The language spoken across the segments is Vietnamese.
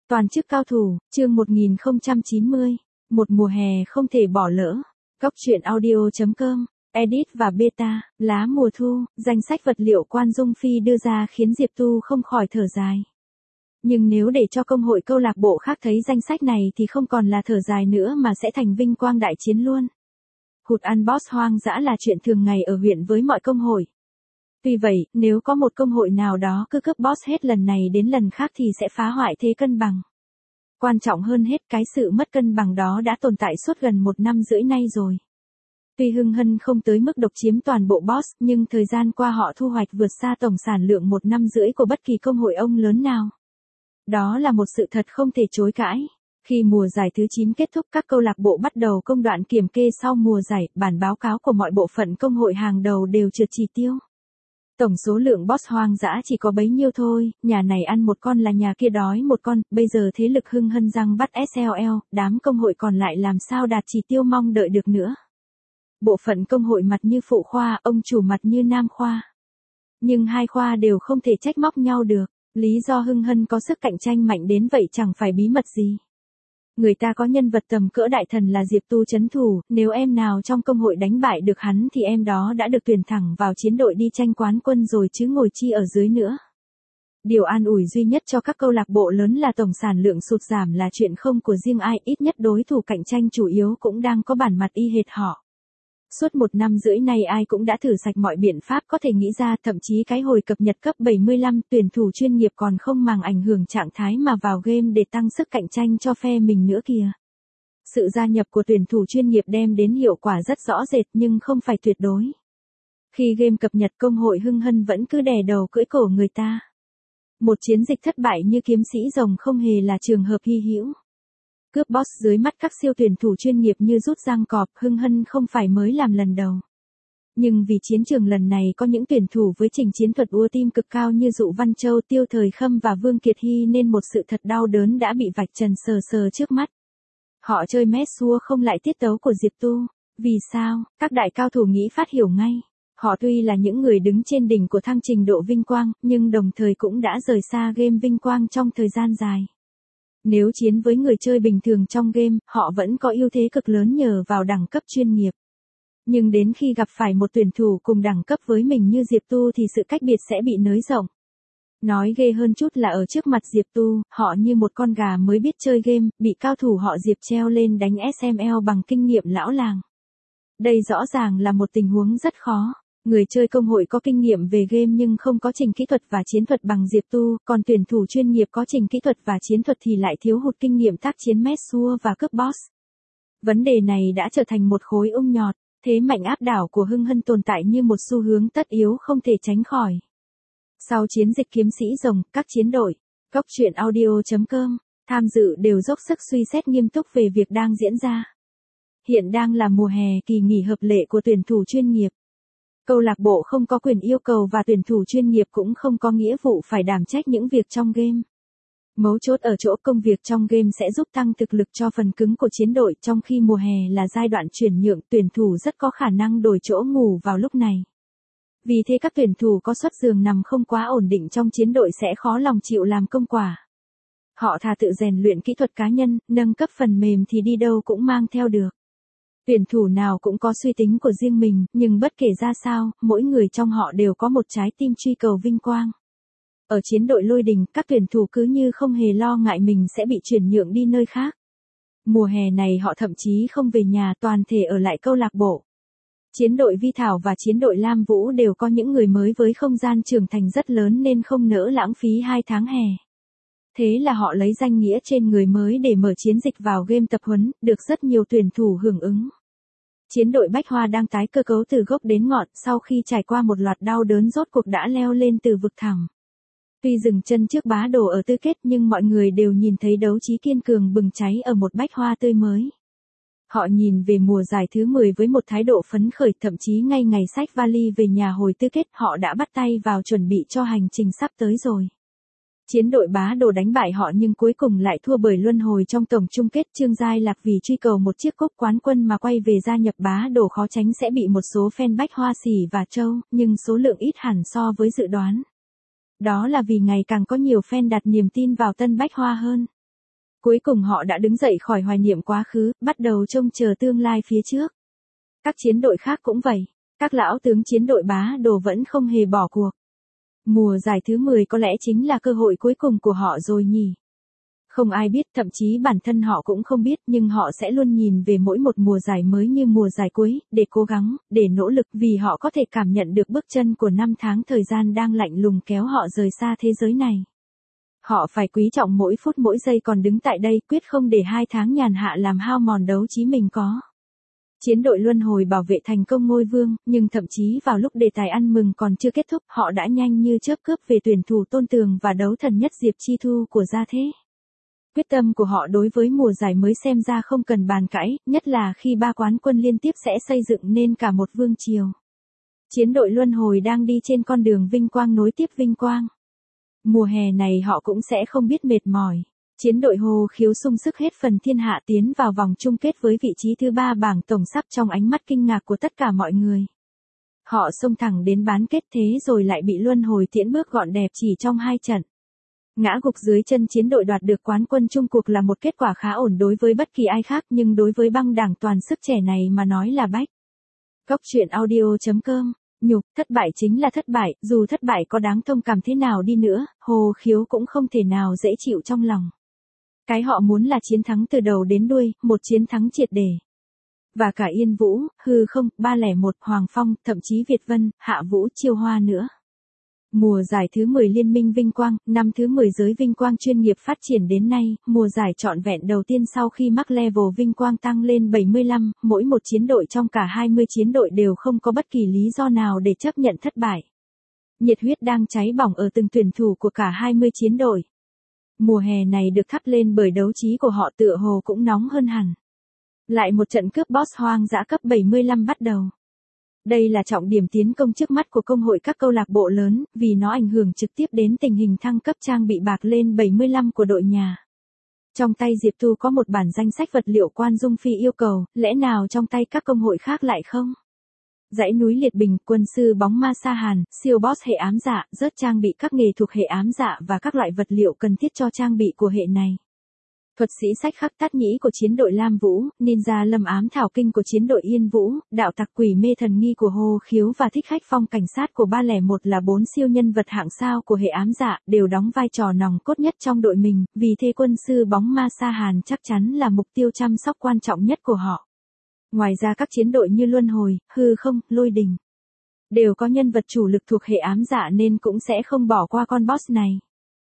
Toàn chức cao thủ, chương 1090. Một mùa hè không thể bỏ lỡ. Góc truyện audio.com, edit và beta, lá mùa thu, danh sách vật liệu Quan Dung Phi đưa ra khiến Diệp Tu không khỏi thở dài. Nhưng nếu để cho công hội câu lạc bộ khác thấy danh sách này thì không còn là thở dài nữa mà sẽ thành vinh quang đại chiến luôn. Hụt ăn boss hoang dã là chuyện thường ngày ở huyện với mọi công hội. Tuy vậy, nếu có một công hội nào đó cứ cướp boss hết lần này đến lần khác thì sẽ phá hoại thế cân bằng. Quan trọng hơn hết, cái sự mất cân bằng đó đã tồn tại suốt gần 1 năm rưỡi nay rồi. Tuy Hưng Hân không tới mức độc chiếm toàn bộ boss, nhưng thời gian qua họ thu hoạch vượt xa tổng sản lượng 1 năm rưỡi của bất kỳ công hội ông lớn nào. Đó là một sự thật không thể chối cãi. Khi mùa giải thứ 9 kết thúc, các câu lạc bộ bắt đầu công đoạn kiểm kê sau mùa giải, bản báo cáo của mọi bộ phận công hội hàng đầu đều trượt chỉ tiêu. Tổng số lượng boss hoang dã chỉ có bấy nhiêu thôi, nhà này ăn một con là nhà kia đói một con, bây giờ thế lực Hưng Hân răng bắt SLL, đám công hội còn lại làm sao đạt chỉ tiêu mong đợi được nữa. Bộ phận công hội mặt như phụ khoa, ông chủ mặt như nam khoa. Nhưng hai khoa đều không thể trách móc nhau được, lý do Hưng Hân có sức cạnh tranh mạnh đến vậy chẳng phải bí mật gì. Người ta có nhân vật tầm cỡ đại thần là Diệp Tu trấn thủ, nếu em nào trong công hội đánh bại được hắn thì em đó đã được tuyển thẳng vào chiến đội đi tranh quán quân rồi chứ ngồi chi ở dưới nữa. Điều an ủi duy nhất cho các câu lạc bộ lớn là tổng sản lượng sụt giảm là chuyện không của riêng ai, ít nhất đối thủ cạnh tranh chủ yếu cũng đang có bản mặt y hệt họ. Suốt 1 năm rưỡi nay ai cũng đã thử sạch mọi biện pháp có thể nghĩ ra, thậm chí cái hồi cập nhật cấp 75 tuyển thủ chuyên nghiệp còn không màng ảnh hưởng trạng thái mà vào game để tăng sức cạnh tranh cho phe mình nữa kìa. Sự gia nhập của tuyển thủ chuyên nghiệp đem đến hiệu quả rất rõ rệt nhưng không phải tuyệt đối. Khi game cập nhật, công hội Hưng Hân vẫn cứ đè đầu cưỡi cổ người ta. Một chiến dịch thất bại như kiếm sĩ rồng không hề là trường hợp hy hữu. Cướp boss dưới mắt các siêu tuyển thủ chuyên nghiệp như rút răng cọp, Hưng Hân không phải mới làm lần đầu. Nhưng vì chiến trường lần này có những tuyển thủ với trình chiến thuật ua tim cực cao như Dụ Văn Châu, Tiêu Thời Khâm và Vương Kiệt Hy nên một sự thật đau đớn đã bị vạch trần sờ sờ trước mắt. Họ chơi mét xua không lại tiết tấu của Diệp Tu. Vì sao? Các đại cao thủ nghĩ phát hiểu ngay. Họ tuy là những người đứng trên đỉnh của thang trình độ vinh quang, nhưng đồng thời cũng đã rời xa game vinh quang trong thời gian dài. Nếu chiến với người chơi bình thường trong game, họ vẫn có ưu thế cực lớn nhờ vào đẳng cấp chuyên nghiệp. Nhưng đến khi gặp phải một tuyển thủ cùng đẳng cấp với mình như Diệp Tu thì sự cách biệt sẽ bị nới rộng. Nói ghê hơn chút là ở trước mặt Diệp Tu, họ như một con gà mới biết chơi game, bị cao thủ họ Diệp treo lên đánh SML bằng kinh nghiệm lão làng. Đây rõ ràng là một tình huống rất khó. Người chơi công hội có kinh nghiệm về game nhưng không có trình kỹ thuật và chiến thuật bằng Diệp Tu, còn tuyển thủ chuyên nghiệp có trình kỹ thuật và chiến thuật thì lại thiếu hụt kinh nghiệm tác chiến mét xua và cướp boss. Vấn đề này đã trở thành một khối ung nhọt, thế mạnh áp đảo của Hưng Hân tồn tại như một xu hướng tất yếu không thể tránh khỏi. Sau chiến dịch kiếm sĩ rồng, các chiến đội, góc truyện audio.com, tham dự đều dốc sức suy xét nghiêm túc về việc đang diễn ra. Hiện đang là mùa hè, kỳ nghỉ hợp lệ của tuyển thủ chuyên nghiệp. Câu lạc bộ không có quyền yêu cầu và tuyển thủ chuyên nghiệp cũng không có nghĩa vụ phải đảm trách những việc trong game. Mấu chốt ở chỗ công việc trong game sẽ giúp tăng thực lực cho phần cứng của chiến đội, trong khi mùa hè là giai đoạn chuyển nhượng, tuyển thủ rất có khả năng đổi chỗ ngủ vào lúc này. Vì thế các tuyển thủ có suất giường nằm không quá ổn định trong chiến đội sẽ khó lòng chịu làm công quả. Họ thà tự rèn luyện kỹ thuật cá nhân, nâng cấp phần mềm thì đi đâu cũng mang theo được. Tuyển thủ nào cũng có suy tính của riêng mình, nhưng bất kể ra sao, mỗi người trong họ đều có một trái tim truy cầu vinh quang. Ở chiến đội Lôi Đình, các tuyển thủ cứ như không hề lo ngại mình sẽ bị chuyển nhượng đi nơi khác. Mùa hè này họ thậm chí không về nhà, toàn thể ở lại câu lạc bộ. Chiến đội Vi Thảo và chiến đội Lam Vũ đều có những người mới với không gian trưởng thành rất lớn nên không nỡ lãng phí 2 tháng hè. Thế là họ lấy danh nghĩa trên người mới để mở chiến dịch vào game tập huấn, được rất nhiều tuyển thủ hưởng ứng. Chiến đội Bách Hoa đang tái cơ cấu từ gốc đến ngọn, sau khi trải qua một loạt đau đớn rốt cuộc đã leo lên từ vực thẳm. Tuy dừng chân trước Bá Đồ ở tứ kết nhưng mọi người đều nhìn thấy đấu trí kiên cường bừng cháy ở một Bách Hoa tươi mới. Họ nhìn về mùa giải thứ 10 với một thái độ phấn khởi, thậm chí ngay ngày xách vali về nhà hồi tứ kết họ đã bắt tay vào chuẩn bị cho hành trình sắp tới rồi. Chiến đội Bá Đồ đánh bại họ nhưng cuối cùng lại thua bởi luân hồi trong tổng chung kết. Trương Giai Lạc vì truy cầu một chiếc cúp quán quân mà quay về gia nhập Bá Đồ khó tránh sẽ bị một số fan Bách Hoa xỉ và trâu, nhưng số lượng ít hẳn so với dự đoán. Đó là vì ngày càng có nhiều fan đặt niềm tin vào Tân Bách Hoa hơn. Cuối cùng họ đã đứng dậy khỏi hoài niệm quá khứ, bắt đầu trông chờ tương lai phía trước. Các chiến đội khác cũng vậy. Các lão tướng chiến đội bá đồ vẫn không hề bỏ cuộc. Mùa giải thứ 10 có lẽ chính là cơ hội cuối cùng của họ rồi nhỉ. Không ai biết, thậm chí bản thân họ cũng không biết, nhưng họ sẽ luôn nhìn về mỗi một mùa giải mới như mùa giải cuối, để cố gắng, để nỗ lực, vì họ có thể cảm nhận được bước chân của năm tháng thời gian đang lạnh lùng kéo họ rời xa thế giới này. Họ phải quý trọng mỗi phút mỗi giây còn đứng tại đây, quyết không để 2 tháng nhàn hạ làm hao mòn đấu trí mình có. Chiến đội luân hồi bảo vệ thành công ngôi vương, nhưng thậm chí vào lúc đề tài ăn mừng còn chưa kết thúc, họ đã nhanh như chớp cướp về tuyển thủ Tôn Tường và đấu thần nhất Diệp Chi Thu của gia thế. Quyết tâm của họ đối với mùa giải mới xem ra không cần bàn cãi, nhất là khi 3 quán quân liên tiếp sẽ xây dựng nên cả một vương triều. Chiến đội luân hồi đang đi trên con đường vinh quang nối tiếp vinh quang. Mùa hè này họ cũng sẽ không biết mệt mỏi. Chiến đội Hồ Khiếu sung sức hết phần thiên hạ tiến vào vòng chung kết với vị trí thứ 3 bảng tổng sắp trong ánh mắt kinh ngạc của tất cả mọi người. Họ xông thẳng đến bán kết thế rồi lại bị luân hồi tiễn bước gọn đẹp chỉ trong 2 trận. Ngã gục dưới chân chiến đội đoạt được quán quân chung cuộc là một kết quả khá ổn đối với bất kỳ ai khác, nhưng đối với băng đảng toàn sức trẻ này mà nói là bách. Góc truyện audio.com. Nhục, thất bại chính là thất bại, dù thất bại có đáng thông cảm thế nào đi nữa, Hồ Khiếu cũng không thể nào dễ chịu trong lòng. Cái họ muốn là chiến thắng từ đầu đến đuôi, một chiến thắng triệt để. Và cả Yên Vũ, Hư Không, 301, Hoàng Phong, thậm chí Việt Vân, Hạ Vũ, Chiêu Hoa nữa. Mùa giải thứ 10 Liên minh Vinh Quang, năm thứ 10 giới Vinh Quang chuyên nghiệp phát triển đến nay, mùa giải trọn vẹn đầu tiên sau khi mắc level Vinh Quang tăng lên 75, mỗi một chiến đội trong cả 20 chiến đội đều không có bất kỳ lý do nào để chấp nhận thất bại. Nhiệt huyết đang cháy bỏng ở từng tuyển thủ của cả 20 chiến đội. Mùa hè này được thắp lên bởi đấu trí của họ tựa hồ cũng nóng hơn hẳn. Lại một trận cướp boss hoang dã cấp 75 bắt đầu. Đây là trọng điểm tiến công trước mắt của công hội các câu lạc bộ lớn, vì nó ảnh hưởng trực tiếp đến tình hình thăng cấp trang bị bạc lên 75 của đội nhà. Trong tay Diệp Tu có một bản danh sách vật liệu quan Dung Phi yêu cầu, lẽ nào trong tay các công hội khác lại không? Dãy núi Liệt Bình, quân sư bóng ma Sa Hàn, siêu boss hệ ám dạ, rớt trang bị các nghề thuộc hệ ám dạ và các loại vật liệu cần thiết cho trang bị của hệ này. Thuật sĩ sách khắc tát nhĩ của chiến đội Lam Vũ, ninja lâm ám thảo kinh của chiến đội Yên Vũ, đạo tặc quỷ mê thần nghi của Hồ Khiếu và thích khách phong cảnh sát của 301 là 4 siêu nhân vật hạng sao của hệ ám dạ, đều đóng vai trò nòng cốt nhất trong đội mình, vì thế quân sư bóng ma Sa Hàn chắc chắn là mục tiêu chăm sóc quan trọng nhất của họ. Ngoài ra các chiến đội như Luân Hồi, Hư Không, Lôi Đình đều có nhân vật chủ lực thuộc hệ ám dạ nên cũng sẽ không bỏ qua con boss này.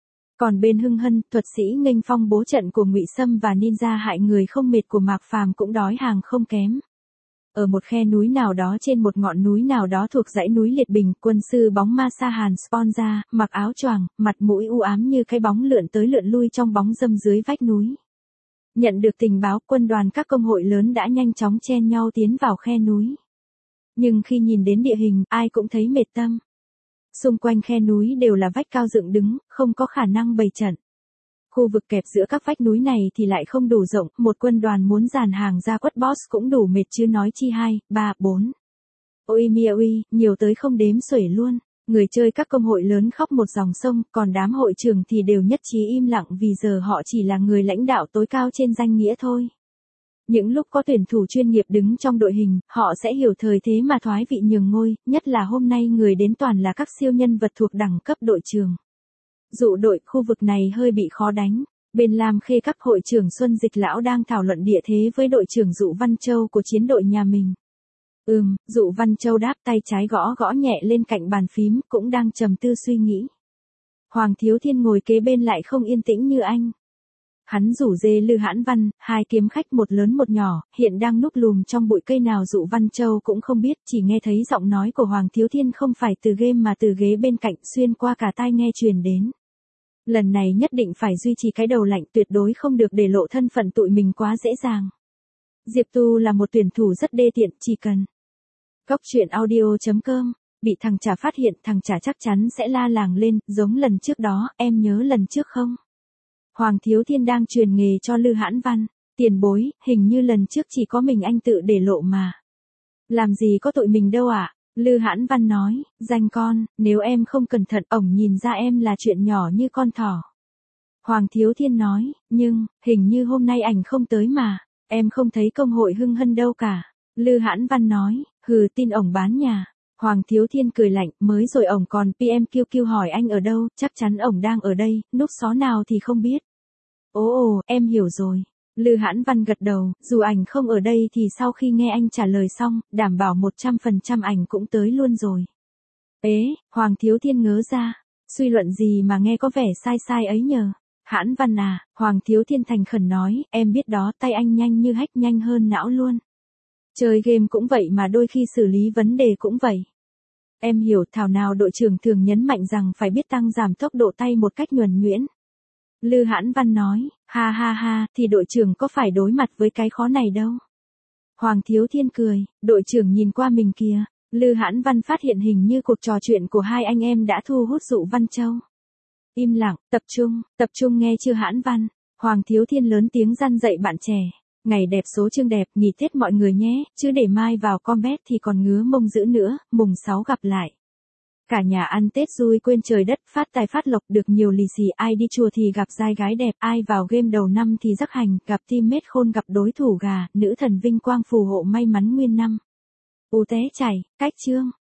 Còn bên Hưng Hân, thuật sĩ nghênh phong bố trận của Ngụy Sâm và ninja hại người không mệt của Mạc Phàm cũng đói hàng không kém. Ở một khe núi nào đó trên một ngọn núi nào đó thuộc dãy núi Liệt Bình, quân sư bóng ma Sa Hàn spawn ra, mặc áo choàng, mặt mũi u ám như cái bóng lượn tới lượn lui trong bóng râm dưới vách núi. Nhận được tình báo, quân đoàn các công hội lớn đã nhanh chóng chen nhau tiến vào khe núi. Nhưng khi nhìn đến địa hình, ai cũng thấy mệt tâm. Xung quanh khe núi đều là vách cao dựng đứng, không có khả năng bày trận. Khu vực kẹp giữa các vách núi này thì lại không đủ rộng, một quân đoàn muốn dàn hàng ra quất boss cũng đủ mệt chứ nói chi 2, 3, 4. Ôi mia uy, nhiều tới không đếm xuể luôn. Người chơi các công hội lớn khóc một dòng sông, còn đám hội trưởng thì đều nhất trí im lặng vì giờ họ chỉ là người lãnh đạo tối cao trên danh nghĩa thôi. Những lúc có tuyển thủ chuyên nghiệp đứng trong đội hình, họ sẽ hiểu thời thế mà thoái vị nhường ngôi, nhất là hôm nay người đến toàn là các siêu nhân vật thuộc đẳng cấp đội trưởng. Dụ đội, khu vực này hơi bị khó đánh. Bên Lam Khê các hội trưởng Xuân Dịch Lão đang thảo luận địa thế với đội trưởng Dụ Văn Châu của chiến đội nhà mình. Dụ Văn Châu đáp, tay trái gõ gõ nhẹ lên cạnh bàn phím, cũng đang trầm tư suy nghĩ. Hoàng Thiếu Thiên ngồi kế bên lại không yên tĩnh như anh. Hắn rủ dê Lư Hãn Văn, 2 kiếm khách một lớn một nhỏ, hiện đang núp lùm trong bụi cây nào Dụ Văn Châu cũng không biết, chỉ nghe thấy giọng nói của Hoàng Thiếu Thiên không phải từ game mà từ ghế bên cạnh xuyên qua cả tai nghe truyền đến. Lần này nhất định phải duy trì cái đầu lạnh, tuyệt đối không được để lộ thân phận tụi mình quá dễ dàng. Diệp Tu là một tuyển thủ rất đê tiện, chỉ cần Góc truyện audio.com, bị thằng Trà phát hiện, thằng Trà chắc chắn sẽ la làng lên, giống lần trước đó, em nhớ lần trước không? Hoàng Thiếu Thiên đang truyền nghề cho Lư Hãn Văn, tiền bối, hình như lần trước chỉ có mình anh tự để lộ mà. Làm gì có tụi mình đâu ạ? Lư Hãn Văn nói, danh con, nếu em không cẩn thận, ổng nhìn ra em là chuyện nhỏ như con thỏ. Hoàng Thiếu Thiên nói, nhưng, hình như hôm nay ảnh không tới mà, em không thấy công hội hưng hân đâu cả. Lư Hãn Văn nói, hừ tin ổng bán nhà. Hoàng Thiếu Thiên cười lạnh, mới rồi ổng còn PMQQ hỏi anh ở đâu, chắc chắn ổng đang ở đây, núp xó nào thì không biết. Ồ, em hiểu rồi. Lư Hãn Văn gật đầu, dù ảnh không ở đây thì sau khi nghe anh trả lời xong, đảm bảo 100% ảnh cũng tới luôn rồi. Ế, Hoàng Thiếu Thiên ngớ ra, suy luận gì mà nghe có vẻ sai sai ấy nhờ. Hãn Văn à, Hoàng Thiếu Thiên thành khẩn nói, em biết đó, tay anh nhanh như hách, nhanh hơn não luôn. Chơi game cũng vậy mà đôi khi xử lý vấn đề cũng vậy. Em hiểu, thảo nào đội trưởng thường nhấn mạnh rằng phải biết tăng giảm tốc độ tay một cách nhuần nhuyễn. Lư Hãn Văn nói, ha ha ha, thì đội trưởng có phải đối mặt với cái khó này đâu. Hoàng Thiếu Thiên cười, đội trưởng nhìn qua mình kìa. Lư Hãn Văn phát hiện hình như cuộc trò chuyện của hai anh em đã thu hút Dụ Văn Châu. Im lặng, tập trung nghe chưa Hãn Văn. Hoàng Thiếu Thiên lớn tiếng răn dạy bạn trẻ. Ngày đẹp số chương đẹp, nghỉ Tết mọi người nhé, chứ để mai vào combat thì còn ngứa mông dữ nữa, mùng 6 gặp lại. Cả nhà ăn Tết vui quên trời đất, phát tài phát lộc, được nhiều lì xì, ai đi chùa thì gặp giai gái đẹp, ai vào game đầu năm thì rắc hành, gặp teammate khôn, gặp đối thủ gà, nữ thần vinh quang phù hộ may mắn nguyên năm. U té chảy, cách chương.